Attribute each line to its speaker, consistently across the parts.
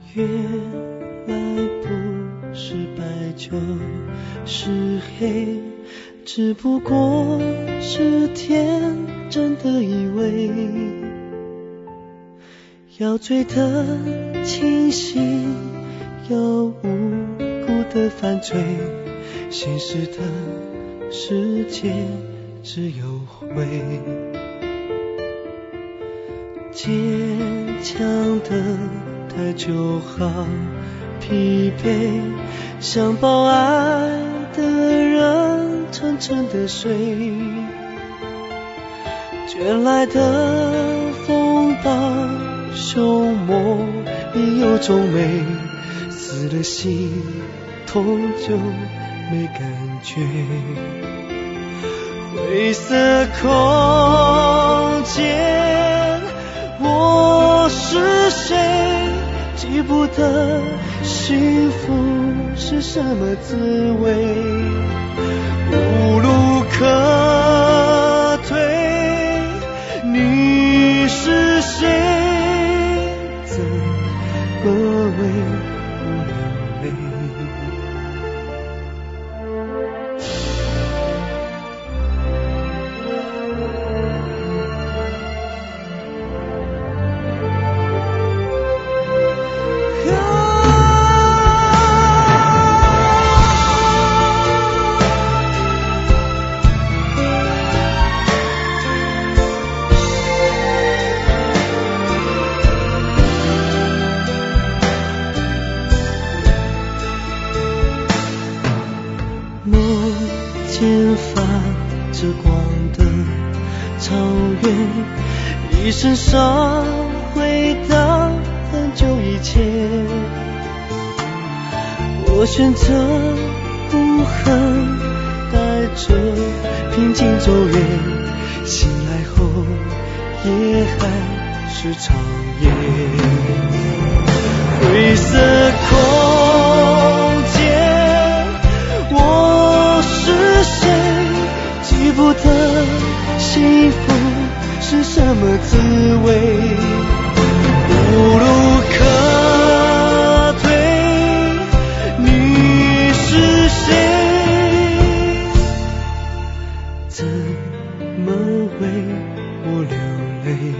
Speaker 1: 原来不是白就是黑，只不过是天真的以为要追得清醒，要无辜的犯罪，现实的世界只有灰。坚强的太久好疲惫，想抱爱的人沉沉的睡，卷来的风暴凶猛里有种美，死了心痛就没感觉。灰色空间，我是谁？记不得幸福是什么滋味，无路可退。你是谁？怎么为我流泪？梦见发着光的草原，一身伤回到很久以前。我选择不恨，带着平静走远，醒来后也还是长夜。灰色空间，我是谁？记不得幸福是什么滋味，无路可退。你是谁？怎么为我流泪？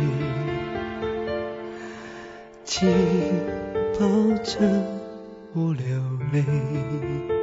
Speaker 1: 请抱着我流泪。